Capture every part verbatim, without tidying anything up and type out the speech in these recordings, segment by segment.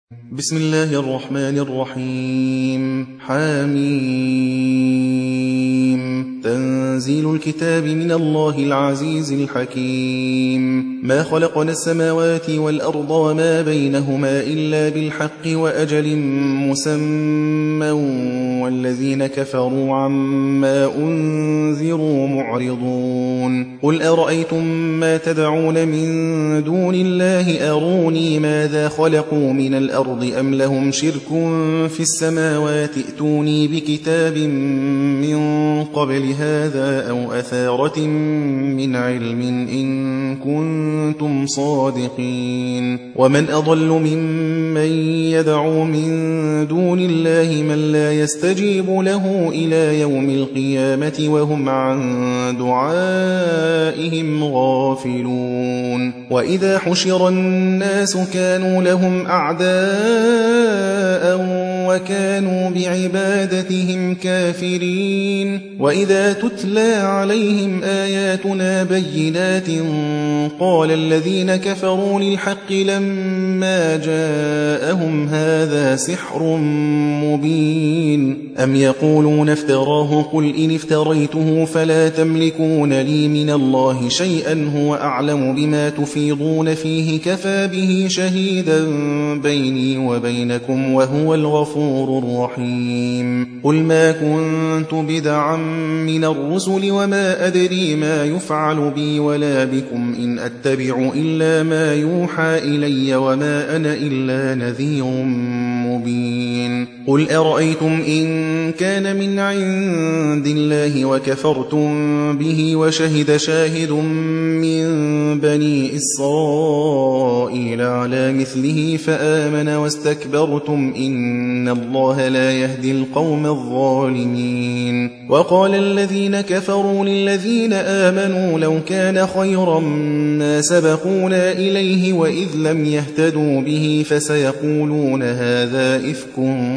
بسم الله الرحمن الرحيم. حميم. تنزيل الكتاب من الله العزيز الحكيم. ما خلقنا السماوات والأرض وما بينهما إلا بالحق وأجل مسمى والذين كفروا عما أنذروا معرضون. قل أرأيتم ما تدعون من دون الله أروني ماذا خلقوا من الأرض أم لهم شرك في السماوات ائتوني بكتاب من قبل هذا أو أثارة من علم إن كنتم صادقين. ومن أضل ممن يدعو من دون الله من لا يستجيب له إلى يوم القيامة وهم عن دعائهم غافلون. وإذا حشر الناس كانوا لهم أعداء وكانوا بعبادتهم كافرين. وإذا تتلى عليهم آياتنا بينات قال الذين كفروا للحق لما جاءهم هذا سحر مبين. أم يقولون افتراه قل إن افتريته فلا تملكون لي من الله شيئا هو أعلم بما تفيضون فيه كفى به شهيدا بيني وبينكم وهو الغفور الرحيم. قل ما كنت بدعا من الرسل وما أدري ما يفعل بي ولا بكم إن أتبع إلا ما يوحى إلي وما أنا إلا نذير مبين. قل أرأيتم إن كان من عند الله وكفرتم به وشهد شاهد من بني إسرائيل على مثله فآمن واستكبرتم إن الله لا يهدي القوم الظالمين. وقال الذين كفروا للذين آمنوا لو كان خيرا ما سبقونا إليه وإذ لم يهتدوا به فسيقولون هذا إفك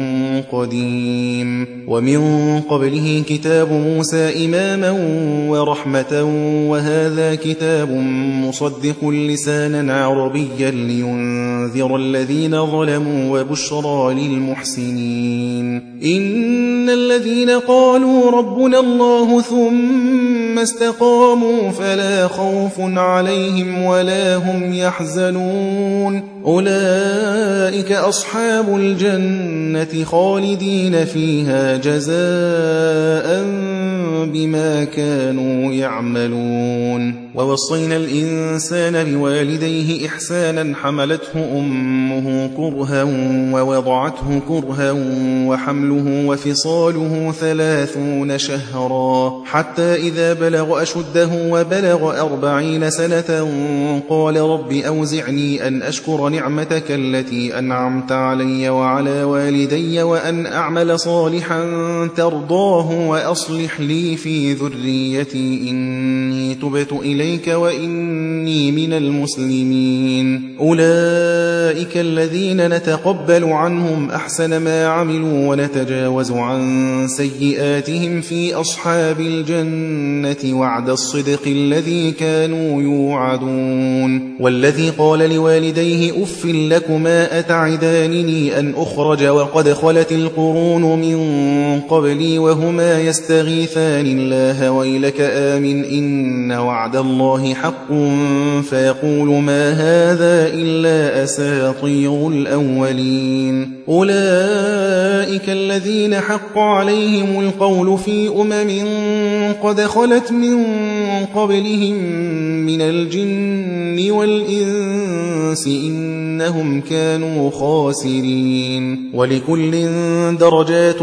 قديم. ومن قبله كتاب موسى إماما ورحمة وهذا كتاب مصدق لسانا عربيا لينذر الذين ظلموا وبشرى للمحسنين. إن الذين قالوا ربنا الله ثم استقاموا فلا خوف عليهم ولا هم يحزنون أولئك أصحاب الجنة خالدين فيها جزاء بما كانوا يعملون. ووصينا الإنسان بوالديه إحسانا حملته أمه كرها ووضعته كرها وحمله وفصاله ثلاثون شهرا حتى إذا بلغ أشده وبلغ أربعين سنة قال رب أوزعني أن أشكر نعمتك التي أنعمت علي وعلى والدي وأن أعمل صالحا ترضاه وأصلح لي في ذريتي إني تبت إليك وإني من المسلمين. أولئك الذين نتقبل عنهم أحسن ما عملوا ونتجاوز عن سيئاتهم في أصحاب الجنة وعد الصدق الذي كانوا يوعدون. والذي قال لوالديه أف لكما أتعدانني أن أخرج وقد خلت القرون من قبلي وهما يستغيثان الله ويلك آمن إن وعد الله حق فيقول ما هذا إلا أساطير الأولين. أولئك الذين حق عليهم القول في أمم قد خلت من قبلهم من الجن والإنس إنهم كانوا خاسرين. ولكل درجات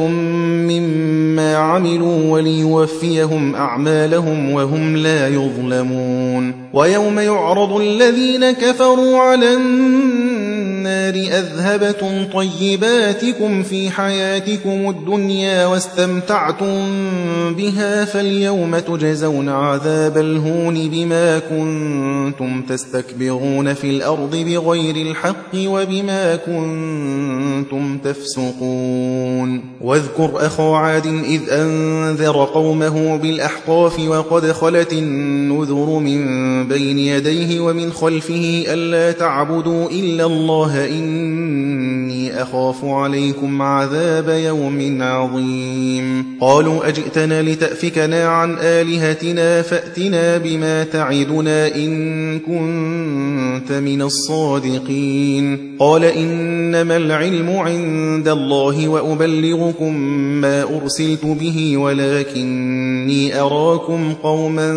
مما عملوا وليوفيهم أعمالهم وهم لا يظلمون. ويوم يعرض الذين كفروا على النار أذهبتم طيباتكم في حياتكم الدنيا واستمتعتم بها فاليوم تجزون عذاب الهون بما كنتم تستكبرون في الأرض بغير الحق وبما كنتم تفسقون. واذكر أخا عاد إذ أنذر قومه بالأحقاف وقد خلت النذر من بين يديه ومن خلفه ألا تعبدوا إلا الله إني أخاف عليكم عذاب يوم عظيم قالوا أجئتنا لتأفكنا عن آلهتنا فأتنا بما تعدنا إن كنت من الصادقين قال إنما العلم عند الله وأبلغكم ما أرسلت به ولكني أراكم قوما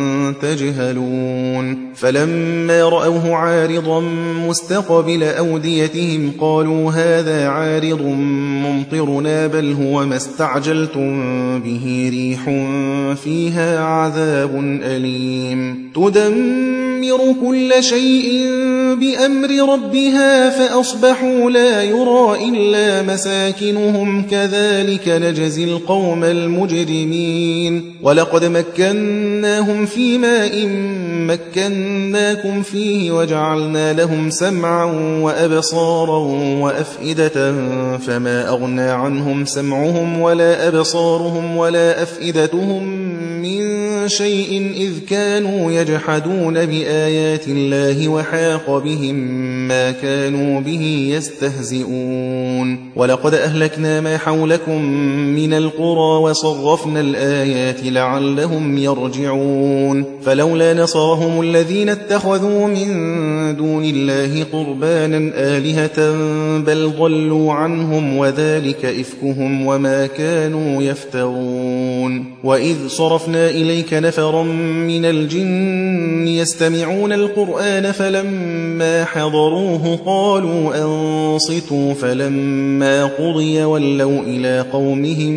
تجهلون فلما رأوه عارضا مستقبل أوديتهم قالوا هذا عارض ممطرنا بل هو ما استعجلتم به ريح فيها عذاب أليم تدمر كل شيء بأمر ربها فأصبحوا لا يرى إلا مساكنهم كذلك نجزي القوم المجرمين ولقد مكناهم في ماء مكناكم فيه وجعلنا لهم سمعا وأبصارا وأفئدة فما أغنى عنهم سمعهم ولا أبصارهم ولا أفئدتهم من شيء إذ كانوا يجحدون بآيات الله وحاق بهم ما كانوا به يستهزئون ولقد أهلكنا ما حولكم من القرى وصرفنا الآيات لعلهم يرجعون فلولا نصرهم الذين اتخذوا من دون الله قربانا آلهة بل ضلوا عنهم وذلك إفكهم وما كانوا يفترون وإذ صرفنا إليك نفرا من الجن يستمعون القرآن فلما حضروه قالوا أنصتوا فلما قضي ولوا إلى قومهم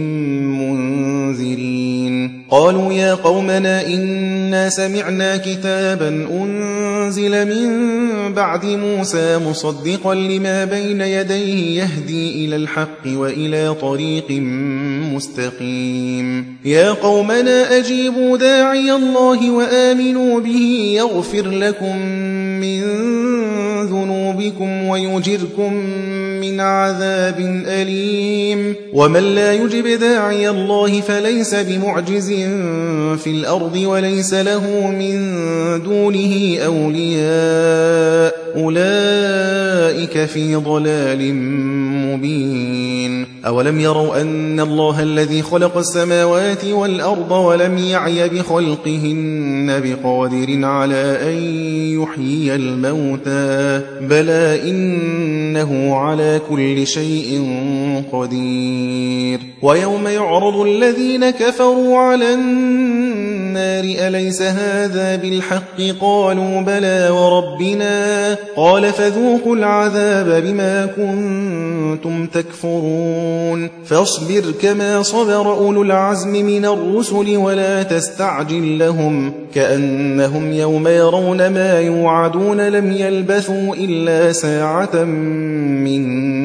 منذرين قالوا يا قومنا إنا سمعنا كتابا أنزل من بعد موسى مصدقا لما بين يديه يهدي إلى الحق وإلى طريق مستقيم يا قومنا أجيبوا داعي الله وآمنوا به يغفر لكم من ذنوبكم ويجركم من عذاب أليم ومن لا يجب داعي الله فليس بمعجز في الأرض وليس له من دونه أولياء أولئك في ضلال مبين أولم يروا أن الله الذي خلق السماوات والأرض ولم يعي بخلقهن بقادر على أن يحيي الموتى بلى إنه على كل شيء قدير ويوم يعرض الذين كفروا على النار أليس هذا بالحق قالوا بلى وربنا قال فذوقوا العذاب بما كنتم تكفرون فاصبر كما صبر أولو العزم من الرسل ولا تستعجل لهم كأنهم يوم يرون ما يوعدون لم يلبثوا إلا ساعة من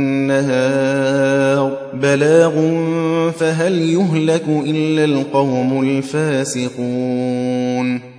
نهار بلاغ فهل يهلك إلا القوم الفاسقون